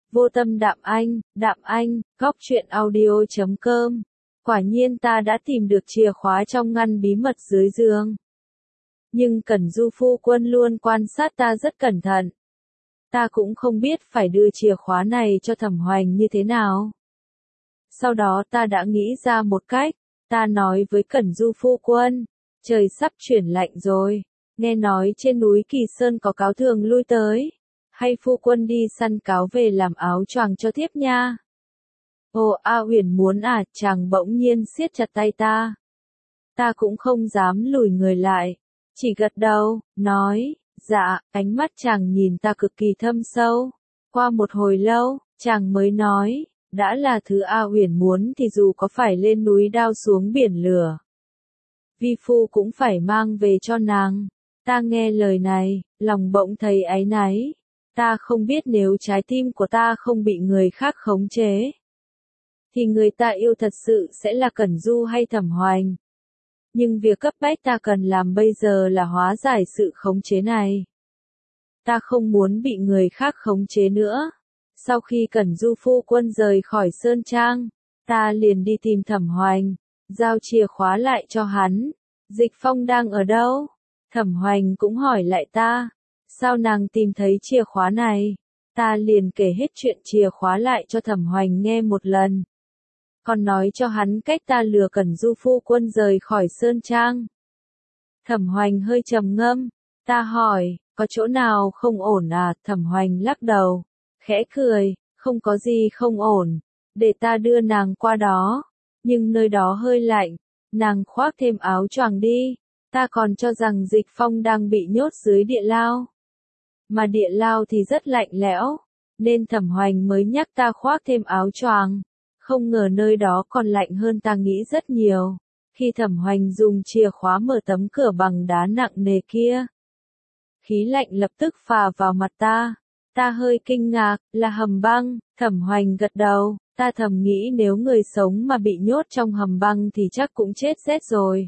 Vô tâm Đạm Anh, góc truyện audio.com. Quả nhiên ta đã tìm được chìa khóa trong ngăn bí mật dưới giường. Nhưng Cẩn Du phu quân luôn quan sát ta rất cẩn thận. Ta cũng không biết phải đưa chìa khóa này cho Thẩm Hoành như thế nào. Sau đó ta đã nghĩ ra một cách, ta nói với Cẩn Du phu quân, trời sắp chuyển lạnh rồi, nghe nói trên núi Kỳ Sơn có cáo thường lui tới. Hay phu quân đi săn cáo về làm áo choàng cho thiếp nha. Ồ A Huyền muốn à, chàng bỗng nhiên siết chặt tay ta. Ta cũng không dám lùi người lại, chỉ gật đầu, nói, dạ, ánh mắt chàng nhìn ta cực kỳ thâm sâu. Qua một hồi lâu, chàng mới nói, đã là thứ A Huyền muốn thì dù có phải lên núi đao xuống biển lửa, vi phu cũng phải mang về cho nàng. Ta nghe lời này, lòng bỗng thấy áy náy. Ta không biết nếu trái tim của ta không bị người khác khống chế, thì người ta yêu thật sự sẽ là Cẩn Du hay Thẩm Hoành. Nhưng việc cấp bách ta cần làm bây giờ là hóa giải sự khống chế này. Ta không muốn bị người khác khống chế nữa. Sau khi Cẩn Du phu quân rời khỏi Sơn Trang, ta liền đi tìm Thẩm Hoành, giao chìa khóa lại cho hắn. Dịch Phong đang ở đâu? Thẩm Hoành cũng hỏi lại ta. Sao nàng tìm thấy chìa khóa này? Ta liền kể hết chuyện chìa khóa lại cho Thẩm Hoành nghe một lần. Còn nói cho hắn cách ta lừa Cẩn Du phu quân rời khỏi Sơn Trang. Thẩm Hoành hơi trầm ngâm. Ta hỏi, có chỗ nào không ổn à? Thẩm Hoành lắc đầu, khẽ cười, không có gì không ổn. Để ta đưa nàng qua đó. Nhưng nơi đó hơi lạnh. Nàng khoác thêm áo choàng đi. Ta còn cho rằng Dịch Phong đang bị nhốt dưới địa lao. Mà địa lao thì rất lạnh lẽo, nên Thẩm Hoành mới nhắc ta khoác thêm áo choàng. Không ngờ nơi đó còn lạnh hơn ta nghĩ rất nhiều. Khi Thẩm Hoành dùng chìa khóa mở tấm cửa bằng đá nặng nề kia, khí lạnh lập tức phả vào mặt ta. Ta hơi kinh ngạc, là hầm băng. Thẩm Hoành gật đầu. Ta thầm nghĩ nếu người sống mà bị nhốt trong hầm băng thì chắc cũng chết rét rồi.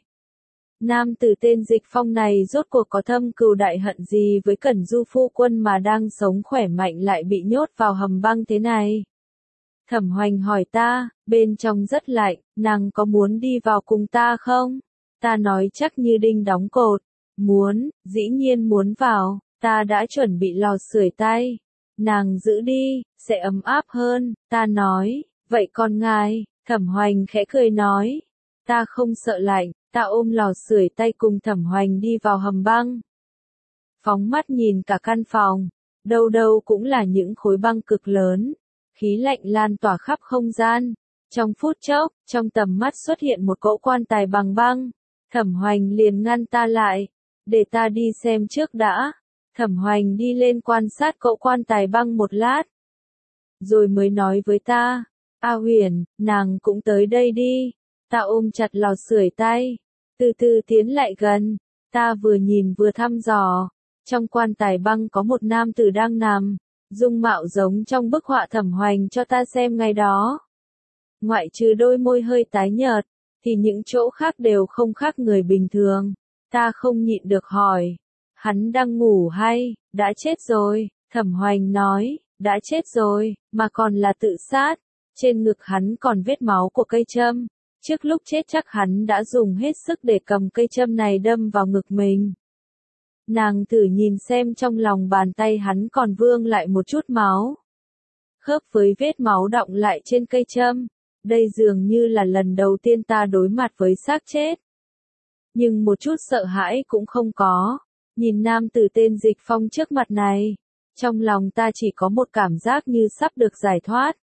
Nam tử tên Dịch Phong này rốt cuộc có thâm cừu đại hận gì với Cẩn Du phu quân mà đang sống khỏe mạnh lại bị nhốt vào hầm băng thế này? Thẩm Hoành hỏi ta, bên trong rất lạnh, nàng có muốn đi vào cùng ta không? Ta nói chắc như đinh đóng cột. Muốn, dĩ nhiên muốn vào, ta đã chuẩn bị lò sưởi tay. Nàng giữ đi, sẽ ấm áp hơn, ta nói, vậy còn ngài? Thẩm Hoành khẽ cười nói, ta không sợ lạnh. Ta ôm lò sưởi tay cùng Thẩm Hoành đi vào hầm băng. Phóng mắt nhìn cả căn phòng, đâu đâu cũng là những khối băng cực lớn, khí lạnh lan tỏa khắp không gian. Trong phút chốc, trong tầm mắt xuất hiện một cỗ quan tài bằng băng. Thẩm Hoành liền ngăn ta lại, để ta đi xem trước đã. Thẩm Hoành đi lên quan sát cỗ quan tài băng một lát, rồi mới nói với ta, A Huyền, nàng cũng tới đây đi. Ta ôm chặt lò sưởi tay, từ từ tiến lại gần. Ta vừa nhìn vừa thăm dò. Trong quan tài băng có một nam tử đang nằm, dung mạo giống trong bức họa Thẩm Hoành cho ta xem ngày đó. Ngoại trừ đôi môi hơi tái nhợt, thì những chỗ khác đều không khác người bình thường. Ta không nhịn được hỏi, hắn đang ngủ hay đã chết rồi? Thẩm Hoành nói, đã chết rồi, mà còn là tự sát. Trên ngực hắn còn vết máu của cây châm. Trước lúc chết chắc hắn đã dùng hết sức để cầm cây châm này đâm vào ngực mình. Nàng thử nhìn xem trong lòng bàn tay hắn còn vương lại một chút máu, khớp với vết máu đọng lại trên cây châm. Đây dường như là lần đầu tiên ta đối mặt với xác chết. Nhưng một chút sợ hãi cũng không có. Nhìn nam tử tên Dịch Phong trước mặt này, trong lòng ta chỉ có một cảm giác như sắp được giải thoát.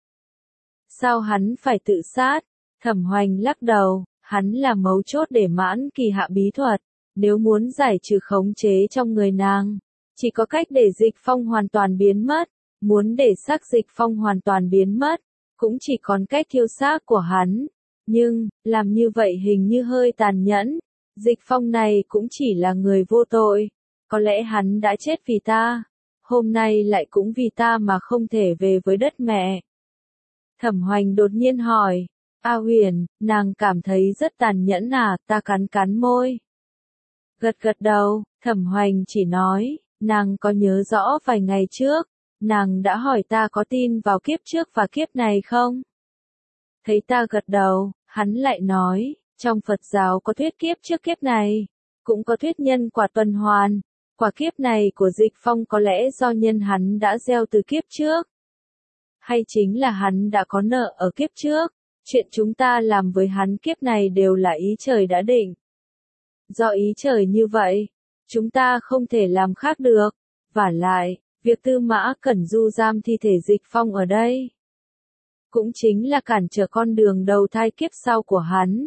Sao hắn phải tự sát? Thẩm Hoành lắc đầu, hắn là mấu chốt để Mãn Kỳ hạ bí thuật. Nếu muốn giải trừ khống chế trong người nàng, chỉ có cách để Dịch Phong hoàn toàn biến mất. Muốn để xác Dịch Phong hoàn toàn biến mất, cũng chỉ còn cách thiêu xác của hắn. Nhưng, làm như vậy hình như hơi tàn nhẫn. Dịch Phong này cũng chỉ là người vô tội. Có lẽ hắn đã chết vì ta. Hôm nay lại cũng vì ta mà không thể về với đất mẹ. Thẩm Hoành đột nhiên hỏi, A Huyền, nàng cảm thấy rất tàn nhẫn à? Ta cắn cắn môi, gật gật đầu. Thẩm Hoành chỉ nói, nàng có nhớ rõ vài ngày trước, Nàng đã hỏi ta có tin vào kiếp trước và kiếp này không? Thấy ta gật đầu, hắn lại nói, trong Phật giáo có thuyết kiếp trước kiếp này, cũng có thuyết nhân quả tuần hoàn. Quả kiếp này của Dịch Phong có lẽ do nhân hắn đã gieo từ kiếp trước. Hay chính là hắn đã có nợ ở kiếp trước, chuyện chúng ta làm với hắn kiếp này đều là ý trời đã định. Do ý trời như vậy, chúng ta không thể làm khác được. Vả lại, việc Tư Mã Cẩn Du giam thi thể Dịch Phong ở đây cũng chính là cản trở con đường đầu thai kiếp sau của hắn.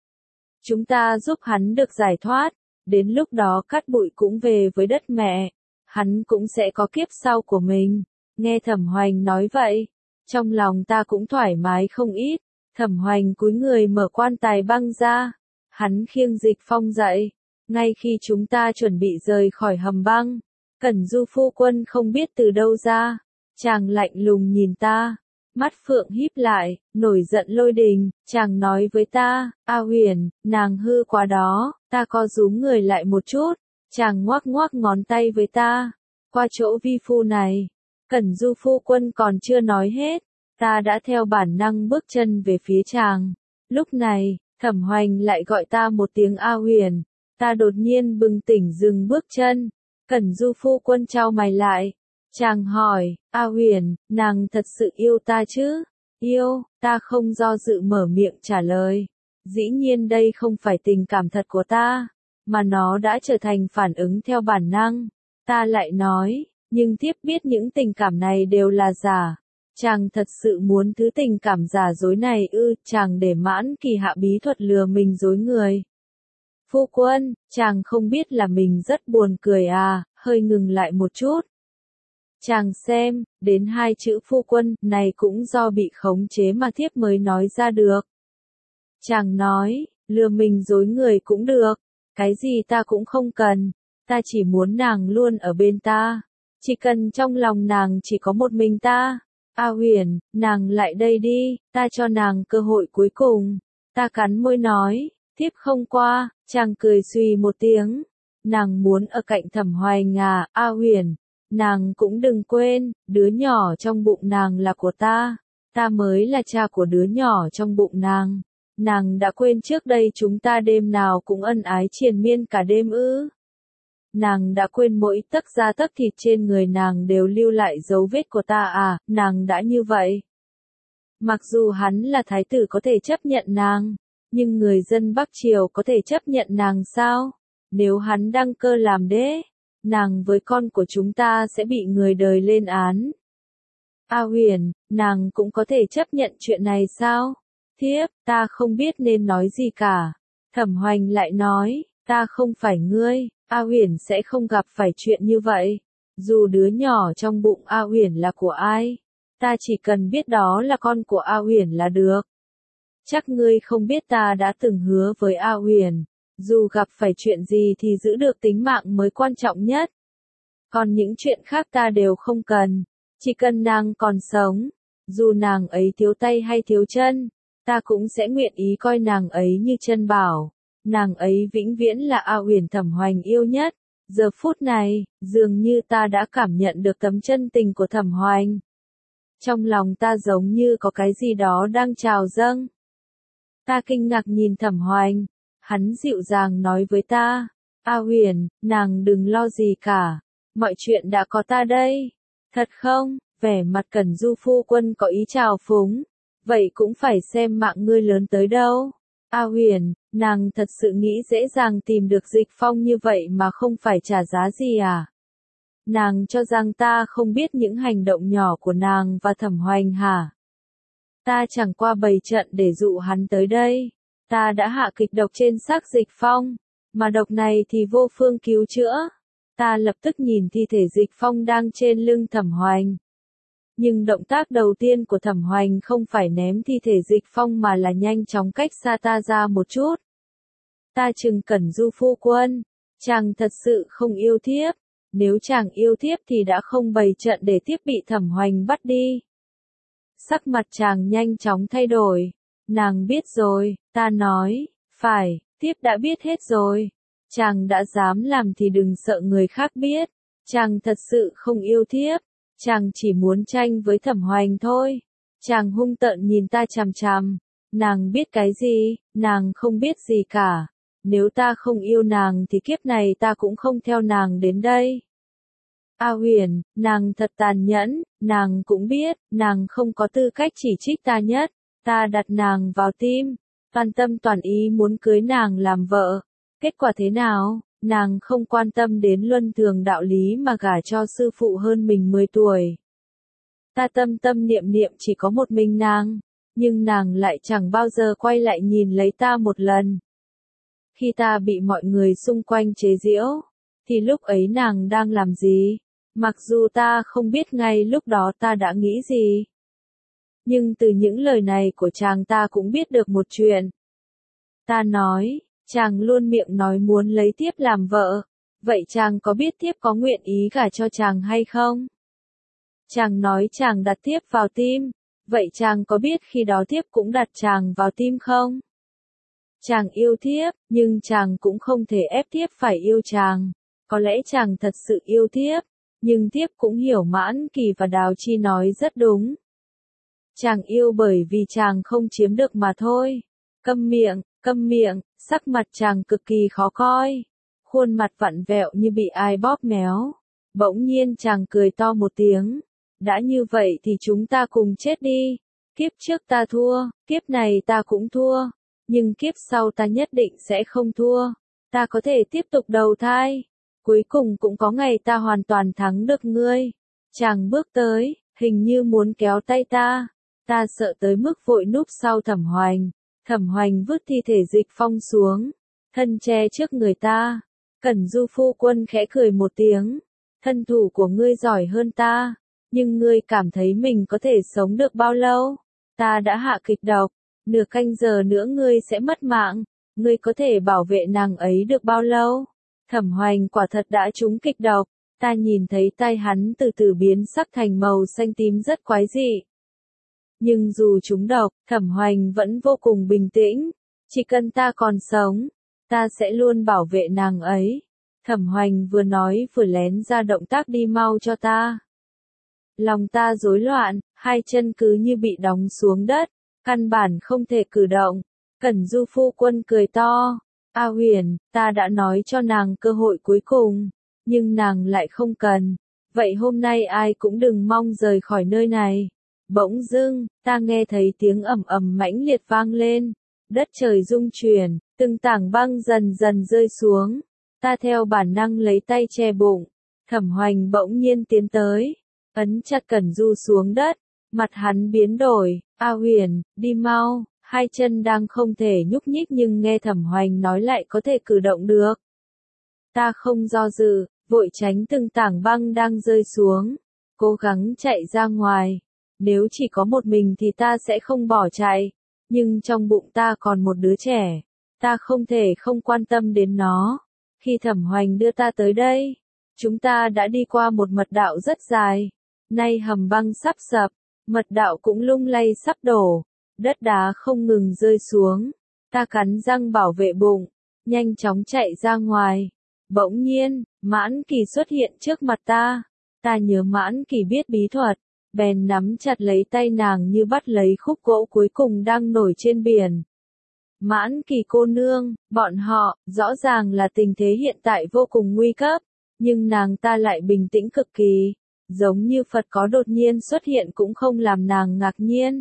Chúng ta giúp hắn được giải thoát, đến lúc đó cát bụi cũng về với đất mẹ, hắn cũng sẽ có kiếp sau của mình. Nghe Thẩm Hoành nói vậy, trong lòng ta cũng thoải mái không ít. Thẩm Hoành cúi người mở quan tài băng ra, hắn khiêng Dịch Phong dậy, ngay khi chúng ta chuẩn bị rời khỏi hầm băng, Cẩn Du phu quân không biết từ đâu ra, chàng lạnh lùng nhìn ta, mắt phượng híp lại, nổi giận lôi đình, chàng nói với ta, A Huyền, nàng hư quá đó, ta co rúm người lại một chút, chàng ngoắc ngoắc ngón tay với ta, qua chỗ vi phu này. Cẩn Du phu quân còn chưa nói hết, ta đã theo bản năng bước chân về phía chàng. Lúc này, Thẩm Hoành lại gọi ta một tiếng A Huyền, ta đột nhiên bừng tỉnh dừng bước chân. Cẩn Du phu quân chau mày lại, chàng hỏi, A Huyền, nàng thật sự yêu ta chứ? Yêu, ta không do dự mở miệng trả lời. Dĩ nhiên đây không phải tình cảm thật của ta, mà nó đã trở thành phản ứng theo bản năng. Ta lại nói, nhưng tiếp biết những tình cảm này đều là giả. Chàng thật sự muốn thứ tình cảm giả dối này ư? Chàng để Mãn Kỳ hạ bí thuật lừa mình dối người. Phu quân, chàng không biết là mình rất buồn cười à? Hơi ngừng lại một chút. Chàng xem, đến hai chữ phu quân này cũng do bị khống chế mà thiếp mới nói ra được. Chàng nói, lừa mình dối người cũng được, cái gì ta cũng không cần, ta chỉ muốn nàng luôn ở bên ta, chỉ cần trong lòng nàng chỉ có một mình ta. A Huyền, nàng lại đây đi, ta cho nàng cơ hội cuối cùng. Ta cắn môi nói, thiếp không qua. Chàng cười suy một tiếng, nàng muốn ở cạnh Thẩm Hoành à? A Huyền, nàng cũng đừng quên, đứa nhỏ trong bụng nàng là của ta, ta mới là cha của đứa nhỏ trong bụng nàng. Nàng đã quên trước đây chúng ta đêm nào cũng ân ái triền miên cả đêm ư? Nàng đã quên mỗi tấc da tấc thịt trên người nàng đều lưu lại dấu vết của ta à? Nàng đã như vậy. Mặc dù hắn là thái tử có thể chấp nhận nàng, nhưng người dân Bắc Triều có thể chấp nhận nàng sao? Nếu hắn đăng cơ làm đế, nàng với con của chúng ta sẽ bị người đời lên án. A Huyền, nàng cũng có thể chấp nhận chuyện này sao? Thiếp, ta không biết nên nói gì cả. Thẩm Hoành lại nói, ta không phải ngươi, A Huyền sẽ không gặp phải chuyện như vậy. Dù đứa nhỏ trong bụng A Huyền là của ai, ta chỉ cần biết đó là con của A Huyền là được. Chắc ngươi không biết ta đã từng hứa với A Huyền, dù gặp phải chuyện gì thì giữ được tính mạng mới quan trọng nhất. Còn những chuyện khác ta đều không cần, chỉ cần nàng còn sống, dù nàng ấy thiếu tay hay thiếu chân, ta cũng sẽ nguyện ý coi nàng ấy như chân bảo. Nàng ấy vĩnh viễn là A Huyền Thẩm Hoành yêu nhất. Giờ phút này, dường như ta đã cảm nhận được tấm chân tình của Thẩm Hoành. Trong lòng ta giống như có cái gì đó đang trào dâng. Ta kinh ngạc nhìn Thẩm Hoành, hắn dịu dàng nói với ta, A Huyền, nàng đừng lo gì cả, mọi chuyện đã có ta đây. Thật không? Vẻ mặt Cẩn Du phu quân có ý trào phúng, vậy cũng phải xem mạng ngươi lớn tới đâu. A Huyền, nàng thật sự nghĩ dễ dàng tìm được Dịch Phong như vậy mà không phải trả giá gì à? Nàng cho rằng ta không biết những hành động nhỏ của nàng và Thẩm Hoành hả? Ta chẳng qua bày trận để dụ hắn tới đây. Ta đã hạ kịch độc trên xác Dịch Phong, mà độc này thì vô phương cứu chữa. Ta lập tức nhìn thi thể Dịch Phong đang trên lưng Thẩm Hoành. Nhưng động tác đầu tiên của Thẩm Hoành không phải ném thi thể Dịch Phong mà là nhanh chóng cách xa ta ra một chút. Ta trừng Cẩn Du phu quân, chàng thật sự không yêu thiếp, nếu chàng yêu thiếp thì đã không bày trận để thiếp bị Thẩm Hoành bắt đi. Sắc mặt chàng nhanh chóng thay đổi, nàng biết rồi, ta nói, phải, thiếp đã biết hết rồi. Chàng đã dám làm thì đừng sợ người khác biết, chàng thật sự không yêu thiếp, Chàng chỉ muốn tranh với Thẩm Hoành thôi. Chàng hung tợn nhìn ta chằm chằm. Nàng biết cái gì, nàng không biết gì cả. Nếu ta không yêu nàng thì kiếp này ta cũng không theo nàng đến đây. A Huyền, nàng thật tàn nhẫn, nàng cũng biết, nàng không có tư cách chỉ trích ta nhất. Ta đặt nàng vào tim, toàn tâm toàn ý muốn cưới nàng làm vợ. Kết quả thế nào? Nàng không quan tâm đến luân thường đạo lý mà gả cho sư phụ hơn mình 10 tuổi. Ta tâm tâm niệm niệm chỉ có một mình nàng, nhưng nàng lại chẳng bao giờ quay lại nhìn lấy ta một lần. Khi ta bị mọi người xung quanh chế giễu, thì lúc ấy nàng đang làm gì? Mặc dù ta không biết ngay lúc đó ta đã nghĩ gì. Nhưng từ những lời này của chàng ta cũng biết được một chuyện. Ta nói, chàng luôn miệng nói muốn lấy Thiếp làm vợ. Vậy chàng có biết Thiếp có nguyện ý gả cho chàng hay không? Chàng nói chàng đặt Thiếp vào tim. Vậy chàng có biết khi đó Thiếp cũng đặt chàng vào tim không? Chàng yêu Thiếp, nhưng chàng cũng không thể ép Thiếp phải yêu chàng. Có lẽ chàng thật sự yêu Thiếp, nhưng Thiếp cũng hiểu Mãn Kỳ và Đào Chi nói rất đúng. Chàng yêu bởi vì chàng không chiếm được mà thôi. Câm miệng, sắc mặt chàng cực kỳ khó coi. Khuôn mặt vặn vẹo như bị ai bóp méo. Bỗng nhiên chàng cười to một tiếng. Đã như vậy thì chúng ta cùng chết đi. Kiếp trước ta thua, kiếp này ta cũng thua. Nhưng kiếp sau ta nhất định sẽ không thua. Ta có thể tiếp tục đầu thai. Cuối cùng cũng có ngày ta hoàn toàn thắng được ngươi. Chàng bước tới, hình như muốn kéo tay ta. Ta sợ tới mức vội núp sau Thẩm Hoành. Thẩm Hoành vứt thi thể Dịch Phong xuống, thân che trước người ta. Cẩn Du phu quân khẽ cười một tiếng. Thân thủ của ngươi giỏi hơn ta, nhưng ngươi cảm thấy mình có thể sống được bao lâu? Ta đã hạ kịch độc, nửa canh giờ nữa ngươi sẽ mất mạng. Ngươi có thể bảo vệ nàng ấy được bao lâu? Thẩm Hoành quả thật đã trúng kịch độc. Ta nhìn thấy tay hắn từ từ biến sắc thành màu xanh tím rất quái dị. Nhưng dù trúng độc, Thẩm Hoành vẫn vô cùng bình tĩnh. Chỉ cần ta còn sống, ta sẽ luôn bảo vệ nàng ấy. Thẩm Hoành vừa nói vừa lén ra động tác đi mau cho ta. Lòng ta rối loạn, hai chân cứ như bị đóng xuống đất, căn bản không thể cử động. Cẩn Du phu quân cười to. A Huyền, ta đã nói cho nàng cơ hội cuối cùng, nhưng nàng lại không cần. Vậy hôm nay ai cũng đừng mong rời khỏi nơi này. Bỗng dưng, ta nghe thấy tiếng ầm ầm mãnh liệt vang lên. Đất trời rung chuyển, từng tảng băng dần dần rơi xuống. Ta theo bản năng lấy tay che bụng. Thẩm Hoành bỗng nhiên tiến tới, ấn chặt Cẩn Du xuống đất. Mặt hắn biến đổi. A Huyền, đi mau. Hai chân đang không thể nhúc nhích nhưng nghe Thẩm Hoành nói lại có thể cử động được. Ta không do dự, vội tránh từng tảng băng đang rơi xuống. Cố gắng chạy ra ngoài. Nếu chỉ có một mình thì ta sẽ không bỏ chạy. Nhưng trong bụng ta còn một đứa trẻ. Ta không thể không quan tâm đến nó. Khi Thẩm Hoành đưa ta tới đây, chúng ta đã đi qua một mật đạo rất dài. Nay hầm băng sắp sập, mật đạo cũng lung lay sắp đổ. Đất đá không ngừng rơi xuống. Ta cắn răng bảo vệ bụng, nhanh chóng chạy ra ngoài. Bỗng nhiên, Mãn Kỳ xuất hiện trước mặt ta. Ta nhớ Mãn Kỳ biết bí thuật, bèn nắm chặt lấy tay nàng như bắt lấy khúc gỗ cuối cùng đang nổi trên biển. Mãn Kỳ cô nương, bọn họ, rõ ràng là tình thế hiện tại vô cùng nguy cấp, nhưng nàng ta lại bình tĩnh cực kỳ, giống như Phật có đột nhiên xuất hiện cũng không làm nàng ngạc nhiên.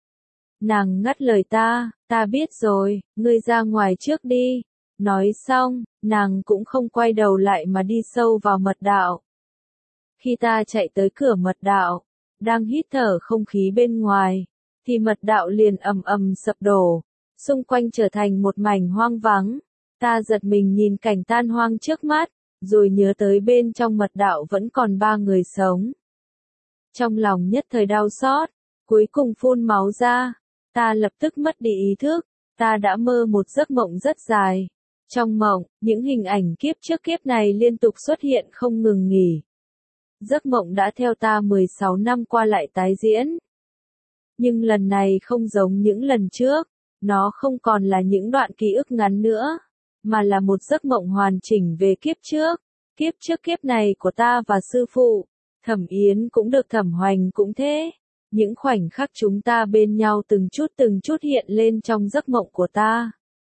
Nàng ngắt lời ta biết rồi, ngươi ra ngoài trước đi. Nói xong, nàng cũng không quay đầu lại mà đi sâu vào mật đạo. Khi ta chạy tới cửa mật đạo, đang hít thở không khí bên ngoài, thì mật đạo liền ầm ầm sập đổ, xung quanh trở thành một mảnh hoang vắng. Ta giật mình nhìn cảnh tan hoang trước mắt, rồi nhớ tới bên trong mật đạo vẫn còn 3 người sống. Trong lòng nhất thời đau xót, cuối cùng phun máu ra. Ta lập tức mất đi ý thức. Ta đã mơ một giấc mộng rất dài. Trong mộng, những hình ảnh kiếp trước kiếp này liên tục xuất hiện không ngừng nghỉ. Giấc mộng đã theo ta 16 năm qua lại tái diễn. Nhưng lần này không giống những lần trước. Nó không còn là những đoạn ký ức ngắn nữa, mà là một giấc mộng hoàn chỉnh về kiếp trước. Kiếp trước kiếp này của ta và sư phụ. Thẩm Yến cũng được, Thẩm Hoành cũng thế. Những khoảnh khắc chúng ta bên nhau từng chút hiện lên trong giấc mộng của ta.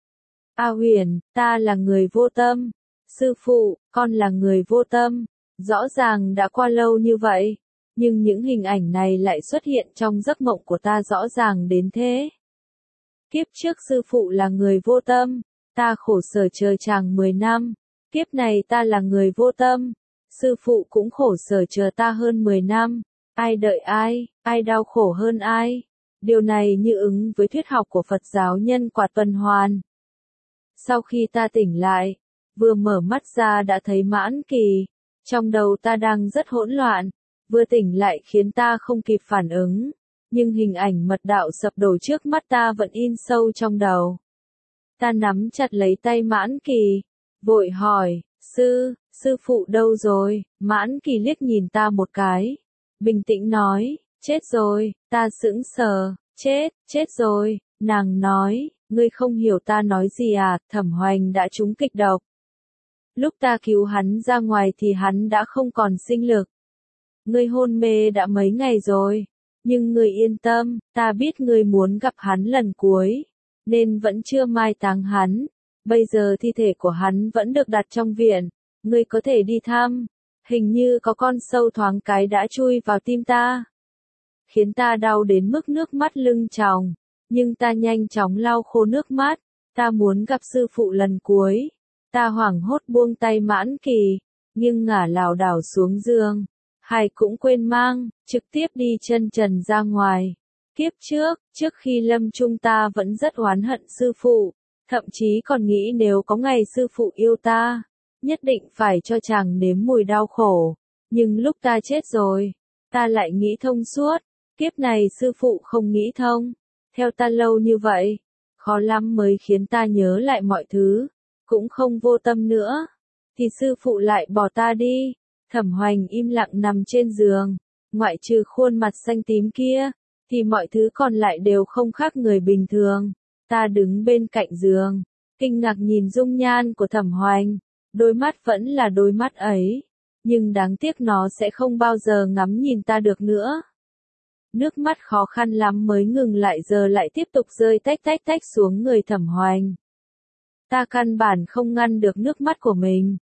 A Huyền, ta là người vô tâm. Sư phụ, con là người vô tâm. Rõ ràng đã qua lâu như vậy, nhưng những hình ảnh này lại xuất hiện trong giấc mộng của ta rõ ràng đến thế. Kiếp trước sư phụ là người vô tâm, ta khổ sở chờ chàng 10 năm. Kiếp này ta là người vô tâm, sư phụ cũng khổ sở chờ ta hơn 10 năm. Ai đợi ai đau khổ hơn ai? Điều này như ứng với thuyết học của Phật giáo nhân quả tuần hoàn. Sau khi ta tỉnh lại, vừa mở mắt ra đã thấy Mãn Kỳ. Trong đầu ta đang rất hỗn loạn, vừa tỉnh lại khiến ta không kịp phản ứng. Nhưng hình ảnh mật đạo sập đổ trước mắt ta vẫn in sâu trong đầu. Ta nắm chặt lấy tay Mãn Kỳ, vội hỏi, sư phụ đâu rồi? Mãn Kỳ liếc nhìn ta một cái, bình tĩnh nói, chết rồi. Ta sững sờ, chết rồi. Nàng nói, ngươi không hiểu ta nói gì à? Thẩm Hoành đã trúng kịch độc. Lúc ta cứu hắn ra ngoài thì hắn đã không còn sinh lực. Ngươi hôn mê đã mấy ngày rồi, nhưng ngươi yên tâm, ta biết ngươi muốn gặp hắn lần cuối, nên vẫn chưa mai táng hắn. Bây giờ thi thể của hắn vẫn được đặt trong viện, ngươi có thể đi thăm. Hình như có con sâu thoáng cái đã chui vào tim ta, khiến ta đau đến mức nước mắt lưng tròng, nhưng ta nhanh chóng lau khô nước mắt. Ta muốn gặp sư phụ lần cuối. Ta hoảng hốt buông tay Mãn Kỳ, nghiêng ngả lảo đảo xuống giường. Hải cũng quên mang, trực tiếp đi chân trần ra ngoài. Kiếp trước khi lâm chung ta vẫn rất oán hận sư phụ, thậm chí còn nghĩ nếu có ngày sư phụ yêu ta, nhất định phải cho chàng nếm mùi đau khổ. Nhưng lúc ta chết rồi, ta lại nghĩ thông suốt. Kiếp này sư phụ không nghĩ thông. Theo ta lâu như vậy, khó lắm mới khiến ta nhớ lại mọi thứ, cũng không vô tâm nữa. Thì sư phụ lại bỏ ta đi. Thẩm Hoành im lặng nằm trên giường, ngoại trừ khuôn mặt xanh tím kia, thì mọi thứ còn lại đều không khác người bình thường. Ta đứng bên cạnh giường, kinh ngạc nhìn dung nhan của Thẩm Hoành, đôi mắt vẫn là đôi mắt ấy, nhưng đáng tiếc nó sẽ không bao giờ ngắm nhìn ta được nữa. Nước mắt khó khăn lắm mới ngừng lại giờ lại tiếp tục rơi tách xuống người Thẩm Hoành. Ta căn bản không ngăn được nước mắt của mình.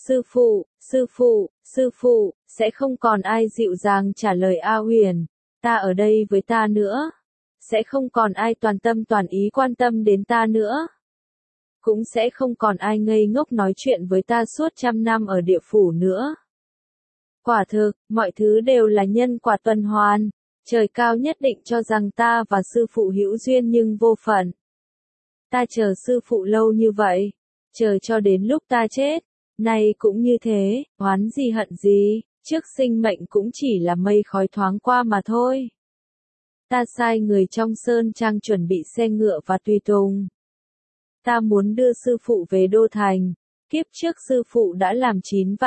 Sư phụ, sẽ không còn ai dịu dàng trả lời A Huyền, ta ở đây với ta nữa. Sẽ không còn ai toàn tâm toàn ý quan tâm đến ta nữa. Cũng sẽ không còn ai ngây ngốc nói chuyện với ta suốt 100 năm ở địa phủ nữa. Quả thực, mọi thứ đều là nhân quả tuần hoàn. Trời cao nhất định cho rằng ta và sư phụ hữu duyên nhưng vô phận. Ta chờ sư phụ lâu như vậy, chờ cho đến lúc ta chết. Này cũng như thế, oán gì hận gì, trước sinh mệnh cũng chỉ là mây khói thoáng qua mà thôi. Ta sai người trong sơn trang chuẩn bị xe ngựa và tùy tùng. Ta muốn đưa sư phụ về Đô Thành. Kiếp trước sư phụ đã làm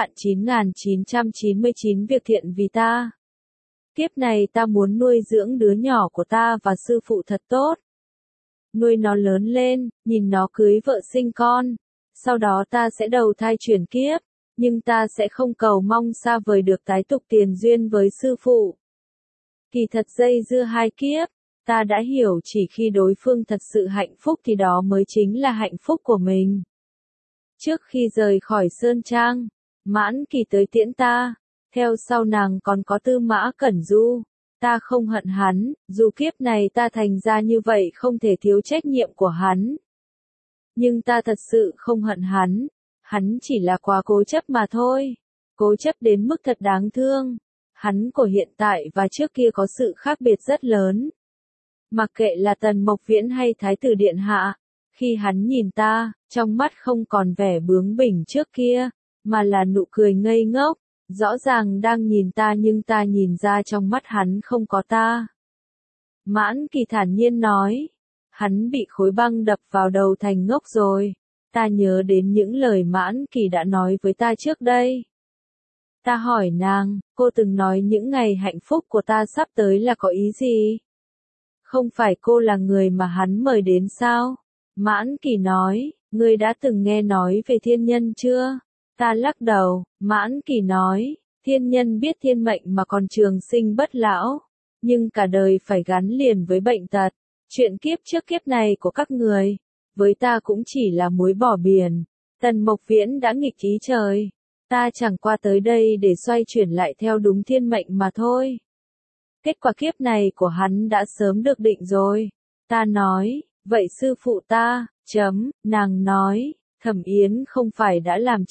9.999 việc thiện vì ta. Kiếp này ta muốn nuôi dưỡng đứa nhỏ của ta và sư phụ thật tốt. Nuôi nó lớn lên, nhìn nó cưới vợ sinh con. Sau đó ta sẽ đầu thai chuyển kiếp, nhưng ta sẽ không cầu mong xa vời được tái tục tiền duyên với sư phụ. Kỳ thật dây dưa 2 kiếp, ta đã hiểu chỉ khi đối phương thật sự hạnh phúc thì đó mới chính là hạnh phúc của mình. Trước khi rời khỏi Sơn Trang, Mãn Kỳ tới tiễn ta, theo sau nàng còn có Tư Mã Cẩn Du. Ta không hận hắn, dù kiếp này ta thành ra như vậy không thể thiếu trách nhiệm của hắn. Nhưng ta thật sự không hận hắn chỉ là quá cố chấp mà thôi. Cố chấp đến mức thật đáng thương. Hắn của hiện tại và trước kia có sự khác biệt rất lớn. Mặc kệ là Tần Mộc Viễn hay Thái tử Điện Hạ, khi hắn nhìn ta, trong mắt không còn vẻ bướng bỉnh trước kia, mà là nụ cười ngây ngốc, rõ ràng đang nhìn ta nhưng ta nhìn ra trong mắt hắn không có ta. Mãn Kỳ thản nhiên nói, hắn bị khối băng đập vào đầu thành ngốc rồi. Ta nhớ đến những lời Mãn Kỳ đã nói với ta trước đây. Ta hỏi nàng, cô từng nói những ngày hạnh phúc của ta sắp tới là có ý gì? Không phải cô là người mà hắn mời đến sao? Mãn Kỳ nói, ngươi đã từng nghe nói về thiên nhân chưa? Ta lắc đầu. Mãn Kỳ nói, Thiên nhân biết thiên mệnh mà còn trường sinh bất lão, nhưng cả đời phải gắn liền với bệnh tật. Chuyện kiếp trước kiếp này của các người, với ta cũng chỉ là muối bỏ biển. Tần Mộc Viễn đã nghịch ý trời. Ta chẳng qua tới đây để xoay chuyển lại theo đúng thiên mệnh mà thôi. Kết quả kiếp này của hắn đã sớm được định rồi. Ta nói, vậy sư phụ ta, nàng nói, Thẩm Yến không phải đã làm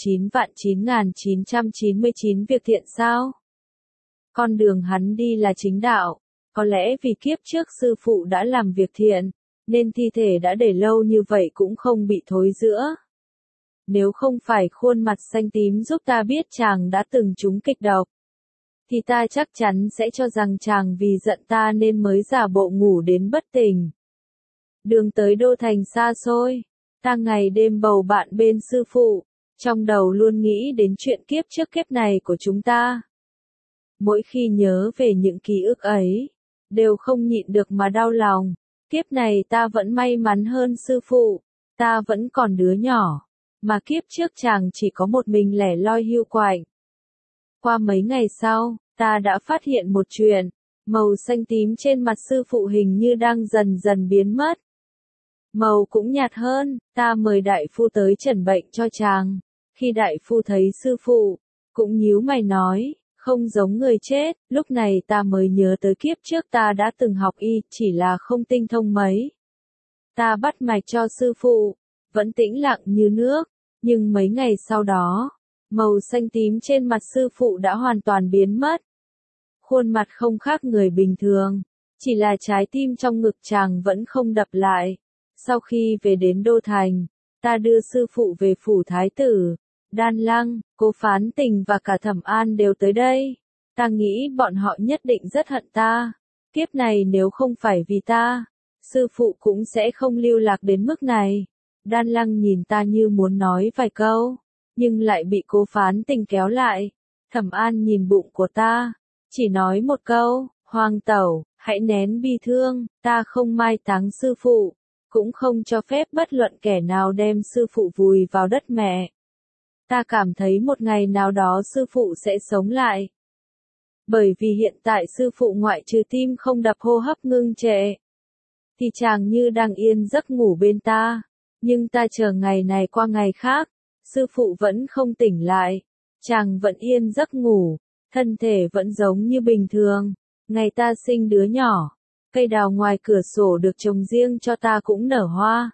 9.999 việc thiện sao? Con đường hắn đi là chính đạo, có lẽ vì kiếp trước sư phụ đã làm việc thiện, nên thi thể đã để lâu như vậy cũng không bị thối rữa. Nếu không phải khuôn mặt xanh tím giúp ta biết chàng đã từng trúng kịch độc, thì ta chắc chắn sẽ cho rằng chàng vì giận ta nên mới giả bộ ngủ đến bất tỉnh. Đường tới đô thành xa xôi, ta ngày đêm bầu bạn bên sư phụ, trong đầu luôn nghĩ đến chuyện kiếp trước kiếp này của chúng ta. Mỗi khi nhớ về những ký ức ấy, đều không nhịn được mà đau lòng. Kiếp này ta vẫn may mắn hơn sư phụ, ta vẫn còn đứa nhỏ, mà kiếp trước chàng chỉ có một mình lẻ loi hưu quạnh. Qua mấy ngày sau, ta đã phát hiện một chuyện, màu xanh tím trên mặt sư phụ hình như đang dần dần biến mất. Màu cũng nhạt hơn, ta mời đại phu tới chẩn bệnh cho chàng. Khi đại phu thấy sư phụ, cũng nhíu mày nói, không giống người chết. Lúc này ta mới nhớ tới kiếp trước ta đã từng học y, chỉ là không tinh thông mấy. Ta bắt mạch cho sư phụ, vẫn tĩnh lặng như nước, nhưng mấy ngày sau đó, màu xanh tím trên mặt sư phụ đã hoàn toàn biến mất. Khuôn mặt không khác người bình thường, chỉ là trái tim trong ngực chàng vẫn không đập lại. Sau khi về đến Đô Thành, ta đưa sư phụ về phủ thái tử, Đan Lăng, Cố Phán Tình và cả Thẩm An đều tới đây. Ta nghĩ bọn họ nhất định rất hận ta. Kiếp này nếu không phải vì ta, sư phụ cũng sẽ không lưu lạc đến mức này. Đan Lăng nhìn ta như muốn nói vài câu, nhưng lại bị Cố Phán Tình kéo lại. Thẩm An nhìn bụng của ta, chỉ nói một câu, Hoàng tẩu, hãy nén bi thương, ta không mai táng sư phụ, cũng không cho phép bất luận kẻ nào đem sư phụ vùi vào đất mẹ. Ta cảm thấy một ngày nào đó sư phụ sẽ sống lại. Bởi vì hiện tại sư phụ ngoại trừ tim không đập hô hấp ngưng trệ, thì chàng như đang yên giấc ngủ bên ta. Nhưng ta chờ ngày này qua ngày khác, sư phụ vẫn không tỉnh lại. Chàng vẫn yên giấc ngủ, thân thể vẫn giống như bình thường. Ngày ta sinh đứa nhỏ, cây đào ngoài cửa sổ được trồng riêng cho ta cũng nở hoa.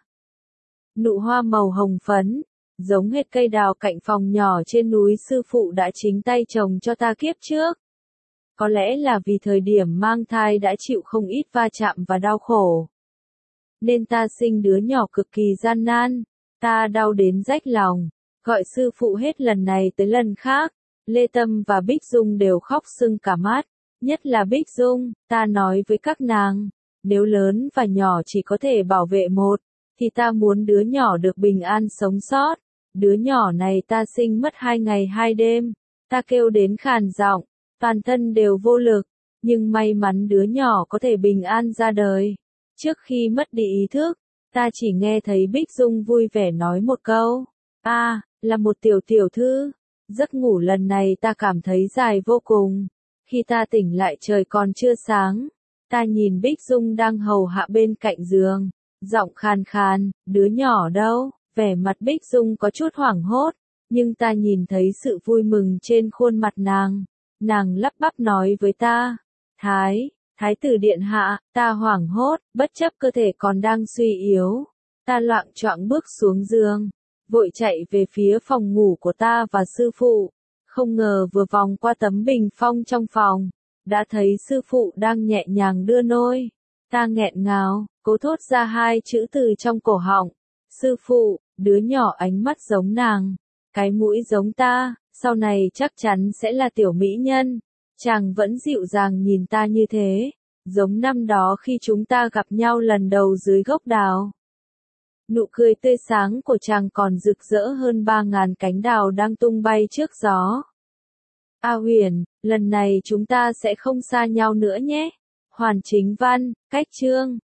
Nụ hoa màu hồng phấn, giống hệt cây đào cạnh phòng nhỏ trên núi sư phụ đã chính tay trồng cho ta kiếp trước. Có lẽ là vì thời điểm mang thai đã chịu không ít va chạm và đau khổ, nên ta sinh đứa nhỏ cực kỳ gian nan. Ta đau đến rách lòng, gọi sư phụ hết lần này tới lần khác. Lê Tâm và Bích Dung đều khóc sưng cả mắt. Nhất là Bích Dung, ta nói với các nàng, nếu lớn và nhỏ chỉ có thể bảo vệ một, thì ta muốn đứa nhỏ được bình an sống sót. Đứa nhỏ này ta sinh mất 2 ngày 2 đêm, ta kêu đến khàn giọng, toàn thân đều vô lực, nhưng may mắn đứa nhỏ có thể bình an ra đời. Trước khi mất đi ý thức, ta chỉ nghe thấy Bích Dung vui vẻ nói một câu, là một tiểu thư. Giấc ngủ lần này ta cảm thấy dài vô cùng. Khi ta tỉnh lại trời còn chưa sáng, ta nhìn Bích Dung đang hầu hạ bên cạnh giường, giọng khàn khàn, đứa nhỏ đâu? Vẻ mặt Bích Dung có chút hoảng hốt, nhưng ta nhìn thấy sự vui mừng trên khuôn mặt nàng. Nàng lắp bắp nói với ta, Thái tử điện hạ. Ta hoảng hốt, bất chấp cơ thể còn đang suy yếu. Ta loạng choạng bước xuống giường, vội chạy về phía phòng ngủ của ta và sư phụ. Không ngờ vừa vòng qua tấm bình phong trong phòng, đã thấy sư phụ đang nhẹ nhàng đưa nôi. Ta nghẹn ngào, cố thốt ra 2 chữ từ trong cổ họng. Sư phụ, đứa nhỏ ánh mắt giống nàng, cái mũi giống ta, sau này chắc chắn sẽ là tiểu mỹ nhân. Chàng vẫn dịu dàng nhìn ta như thế, giống năm đó khi chúng ta gặp nhau lần đầu dưới gốc đào. Nụ cười tươi sáng của chàng còn rực rỡ hơn 3.000 cánh đào đang tung bay trước gió. A Huyền, lần này chúng ta sẽ không xa nhau nữa nhé. Hoàn Chính Văn, cách chương